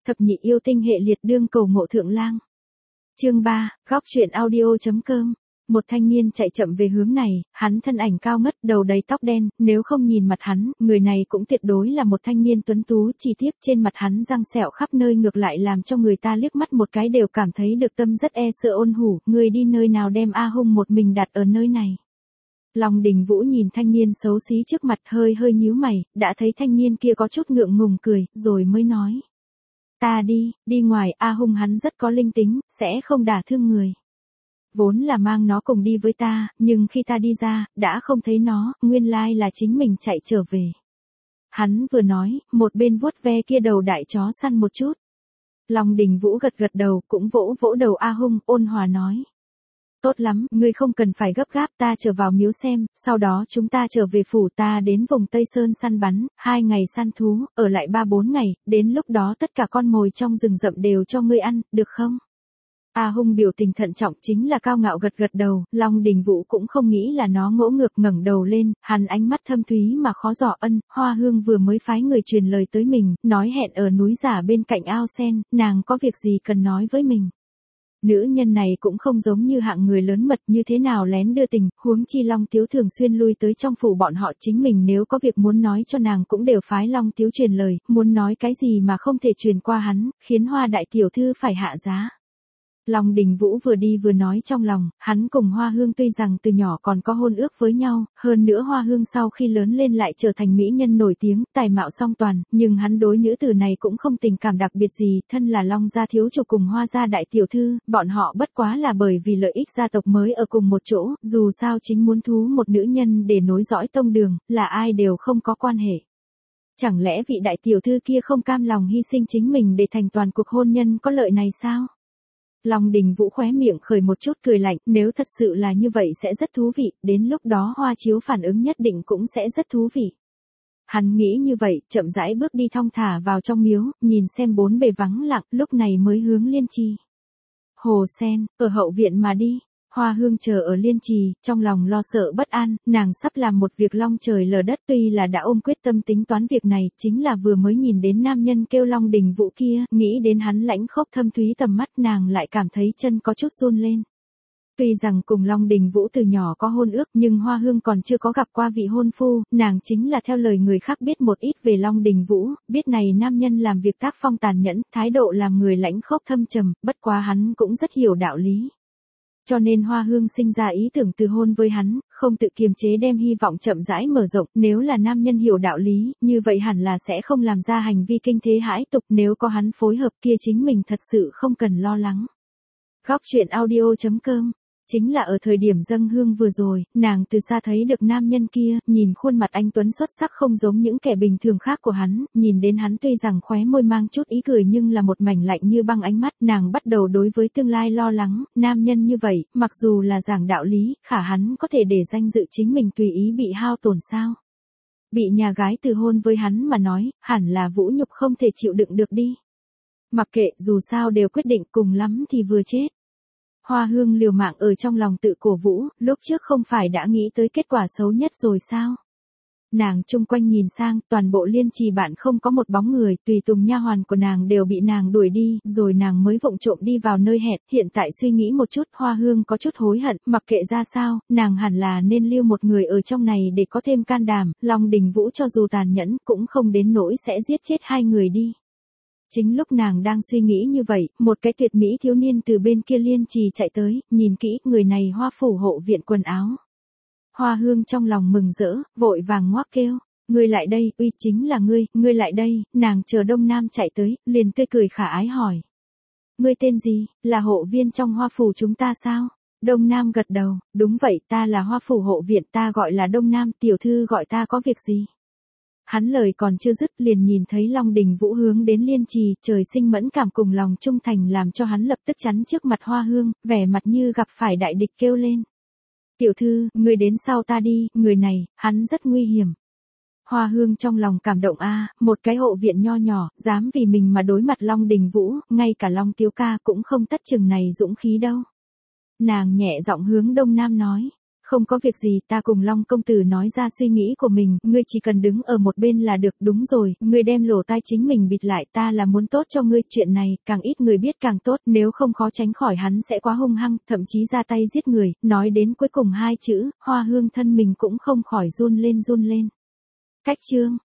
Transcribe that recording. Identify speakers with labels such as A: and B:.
A: Thập nhị yêu tinh hệ liệt đương cầu ngộ thượng lang. Chương 3, góc truyện audio.com. Một thanh niên chạy chậm về hướng này, hắn thân ảnh cao ngất, đầu đầy tóc đen, nếu không nhìn mặt hắn, người này cũng tuyệt đối là một thanh niên tuấn tú, chi tiết trên mặt hắn răng sẹo khắp nơi ngược lại làm cho người ta liếc mắt một cái đều cảm thấy được tâm rất e sợ ôn hủ, người đi nơi nào đem A Hung một mình đặt ở nơi này. Long Đình Vũ nhìn thanh niên xấu xí trước mặt hơi nhíu mày, đã thấy thanh niên kia có chút ngượng ngùng cười, rồi mới nói. Ta đi ngoài, A Hung hắn rất có linh tính, sẽ không đả thương người. Vốn là mang nó cùng đi với ta, nhưng khi ta đi ra, đã không thấy nó, nguyên lai là chính mình chạy trở về. Hắn vừa nói, một bên vuốt ve kia đầu đại chó săn một chút. Long Đình Vũ gật đầu, cũng vỗ đầu A Hung, ôn hòa nói. Tốt lắm, ngươi không cần phải gấp gáp, ta trở vào miếu xem, sau đó chúng ta trở về phủ, ta đến vùng Tây Sơn săn bắn, 2 ngày săn thú, ở lại 3-4 ngày, đến lúc đó tất cả con mồi trong rừng rậm đều cho ngươi ăn, được không? A Hung biểu tình thận trọng chính là cao ngạo gật đầu, Long Đình Vũ cũng không nghĩ là nó ngỗ ngược ngẩng đầu lên, hắn ánh mắt thâm thúy mà khó dò ân, Hoa Hương vừa mới phái người truyền lời tới mình, nói hẹn ở núi giả bên cạnh ao sen, nàng có việc gì cần nói với mình. Nữ nhân này cũng không giống như hạng người lớn mật như thế nào lén đưa tình, huống chi Long Tiếu thường xuyên lui tới trong phủ bọn họ, chính mình nếu có việc muốn nói cho nàng cũng đều phái Long Tiếu truyền lời, muốn nói cái gì mà không thể truyền qua hắn, khiến Hoa đại tiểu thư phải hạ giá. Long Đình Vũ vừa đi vừa nói trong lòng, hắn cùng Hoa Hương tuy rằng từ nhỏ còn có hôn ước với nhau, hơn nữa Hoa Hương sau khi lớn lên lại trở thành mỹ nhân nổi tiếng, tài mạo song toàn, nhưng hắn đối nữ tử này cũng không tình cảm đặc biệt gì, thân là Long gia thiếu chủ cùng Hoa gia đại tiểu thư, bọn họ bất quá là bởi vì lợi ích gia tộc mới ở cùng một chỗ, dù sao chính muốn thú một nữ nhân để nối dõi tông đường, là ai đều không có quan hệ. Chẳng lẽ vị đại tiểu thư kia không cam lòng hy sinh chính mình để thành toàn cuộc hôn nhân có lợi này sao? Long Đình Vũ khóe miệng khởi một chút cười lạnh, nếu thật sự là như vậy sẽ rất thú vị, đến lúc đó Hoa Chiếu phản ứng nhất định cũng sẽ rất thú vị. Hắn nghĩ như vậy, chậm rãi bước đi thong thả vào trong miếu, nhìn xem bốn bề vắng lặng, lúc này mới hướng Liên Trì. Hồ Sen, ở hậu viện mà đi. Hoa Hương chờ ở Liên Trì, trong lòng lo sợ bất an, nàng sắp làm một việc long trời lở đất, tuy là đã ôm quyết tâm tính toán việc này, chính là vừa mới nhìn đến nam nhân kêu Long Đình Vũ kia, nghĩ đến hắn lãnh khốc thâm thúy tầm mắt, nàng lại cảm thấy chân có chút run lên. Tuy rằng cùng Long Đình Vũ từ nhỏ có hôn ước, nhưng Hoa Hương còn chưa có gặp qua vị hôn phu, nàng chính là theo lời người khác biết một ít về Long Đình Vũ, biết này nam nhân làm việc tác phong tàn nhẫn, thái độ làm người lãnh khốc thâm trầm, bất quá hắn cũng rất hiểu đạo lý. Cho nên Hoa Hương sinh ra ý tưởng từ hôn với hắn, không tự kiềm chế đem hy vọng chậm rãi mở rộng, nếu là nam nhân hiểu đạo lý, như vậy hẳn là sẽ không làm ra hành vi kinh thế hãi tục, nếu có hắn phối hợp kia chính mình thật sự không cần lo lắng. Góc truyện audio.com. Chính là ở thời điểm dâng hương vừa rồi, nàng từ xa thấy được nam nhân kia, nhìn khuôn mặt anh tuấn xuất sắc không giống những kẻ bình thường khác của hắn, nhìn đến hắn tuy rằng khóe môi mang chút ý cười nhưng là một mảnh lạnh như băng ánh mắt, nàng bắt đầu đối với tương lai lo lắng, nam nhân như vậy, mặc dù là giảng đạo lý, khả hắn có thể để danh dự chính mình tùy ý bị hao tổn sao? Bị nhà gái từ hôn với hắn mà nói, hẳn là vũ nhục không thể chịu đựng được đi. Mặc kệ, dù sao đều quyết định cùng lắm thì vừa chết. Hoa Hương liều mạng ở trong lòng tự cổ vũ, lúc trước không phải đã nghĩ tới kết quả xấu nhất rồi sao? Nàng chung quanh nhìn sang, toàn bộ Liên Trì bạn không có một bóng người, tùy tùng nha hoàn của nàng đều bị nàng đuổi đi, rồi nàng mới vụng trộm đi vào nơi hẹn, hiện tại suy nghĩ một chút, Hoa Hương có chút hối hận, mặc kệ ra sao, nàng hẳn là nên lưu một người ở trong này để có thêm can đảm, Long Đình Vũ cho dù tàn nhẫn, cũng không đến nỗi sẽ giết chết 2 người đi. Chính lúc nàng đang suy nghĩ như vậy, một cái tuyệt mỹ thiếu niên từ bên kia Liên Trì chạy tới, nhìn kỹ, người này Hoa phủ hộ viện quần áo. Hoa Hương trong lòng mừng rỡ, vội vàng ngoác kêu, ngươi lại đây, uy chính là ngươi lại đây, nàng chờ Đông Nam chạy tới, liền tươi cười khả ái hỏi. Ngươi tên gì, là hộ viên trong Hoa phủ chúng ta sao? Đông Nam gật đầu, đúng vậy, ta là Hoa phủ hộ viện, ta gọi là Đông Nam, tiểu thư gọi ta có việc gì? Hắn lời còn chưa dứt liền nhìn thấy Long Đình Vũ hướng đến Liên Trì, trời sinh mẫn cảm cùng lòng trung thành làm cho hắn lập tức chắn trước mặt Hoa Hương, vẻ mặt như gặp phải đại địch kêu lên. Tiểu thư, người đến sau ta đi, người này, hắn rất nguy hiểm. Hoa Hương trong lòng cảm động một cái hộ viện nho nhỏ, dám vì mình mà đối mặt Long Đình Vũ, ngay cả Long Tiếu ca cũng không tất chừng này dũng khí đâu. Nàng nhẹ giọng hướng Đông Nam nói. không có việc gì, ta cùng Long công tử nói ra suy nghĩ của mình, ngươi chỉ cần đứng ở một bên là được, đúng rồi, ngươi đem lỗ tai chính mình bịt lại, ta là muốn tốt cho ngươi, chuyện này, càng ít người biết càng tốt, nếu không khó tránh khỏi hắn sẽ quá hung hăng, thậm chí ra tay giết người, nói đến cuối cùng hai chữ, Hoa Hương thân mình cũng không khỏi run lên. Cách chương